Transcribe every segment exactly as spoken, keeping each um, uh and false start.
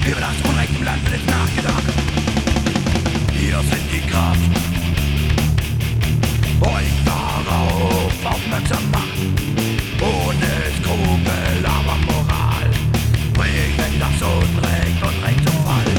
Über das Unrecht im Land wird nachgedacht. Wir sind die Kraft, euch darauf aufmerksam macht. Ohne Skrupel, aber Moral, bringen das Unrecht und Recht zum Fall.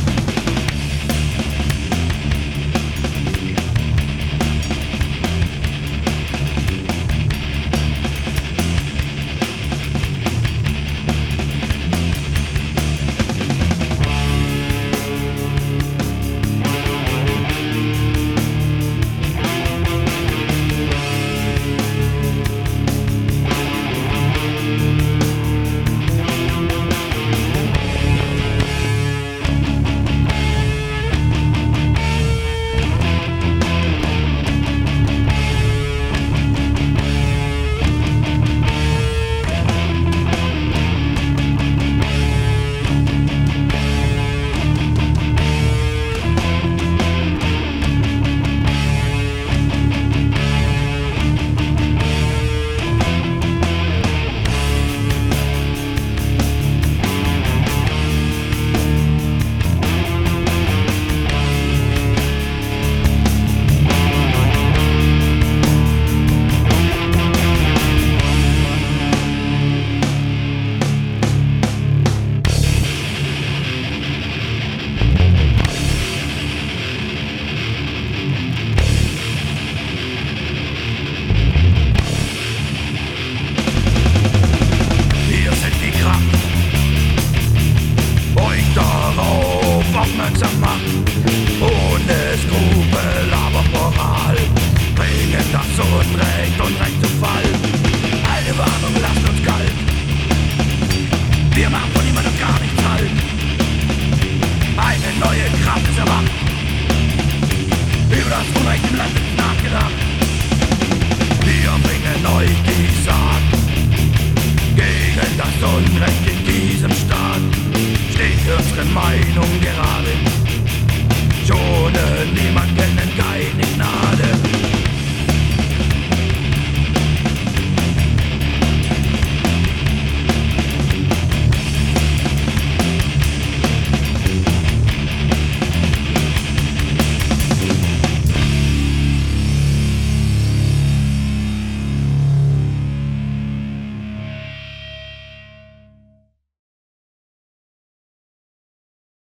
Aufmerksam macht. Ohne Skrupel, aber Moral, bringen das Unrecht und Recht zum Fall. Eine Warnung lasst uns kalt, wir machen von niemandem gar nichts halt. Eine neue Kraft ist erwacht, über das Unrecht im Land wird nachgedacht. Wir bringen euch die Saat gegen das Unrecht in diesem Staat. Steht für unsere Meinung